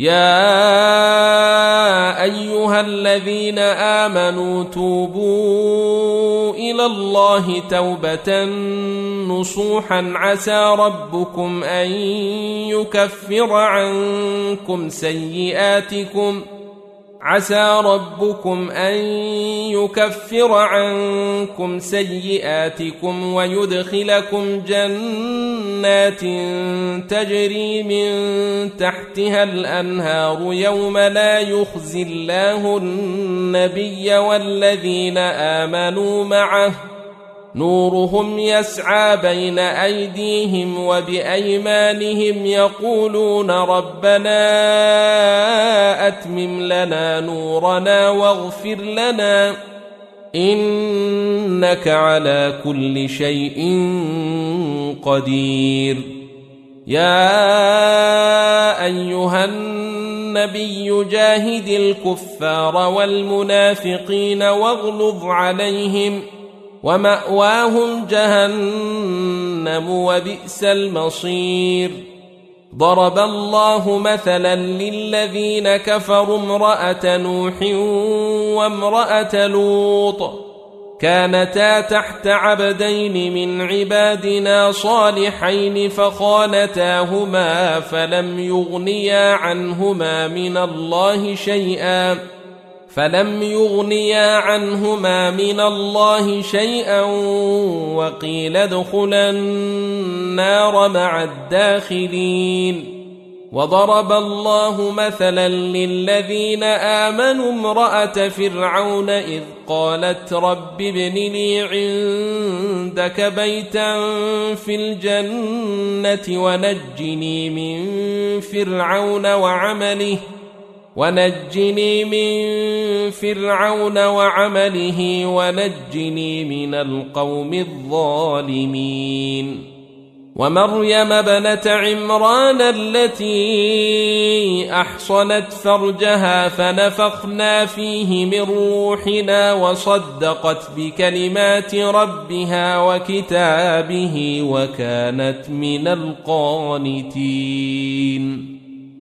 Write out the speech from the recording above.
يا أيها الذين آمنوا توبوا إلى الله توبة نصوحا عسى ربكم أن يكفر عنكم سيئاتكم ويدخلكم جنات تجري من تحتها الأنهار يوم لا يخزي الله النبي والذين آمنوا معه نورهم يسعى بين أيديهم وبأيمانهم يقولون ربنا أتمم لنا نورنا واغفر لنا إنك على كل شيء قدير. يا أيها النبي جاهد الكفار والمنافقين واغلظ عليهم ومأواهم جهنم وبئس المصير. ضرب الله مثلا للذين كفروا امرأة نوح وامرأة لوط كانتا تحت عبدين من عبادنا صالحين فخانتاهما فلم يغنيا عنهما من الله شيئا وقيل ادخلا النار مع الداخلين. وضرب الله مثلا للذين آمنوا امرأة فرعون إذ قالت رب ابن لي عندك بيتا في الجنة ونجني من فرعون وعمله ونجني من القوم الظالمين. ومريم ابنة عمران التي أحصنت فرجها فنفخنا فيه من روحنا وصدقت بكلمات ربها وكتابه وكانت من القانتين.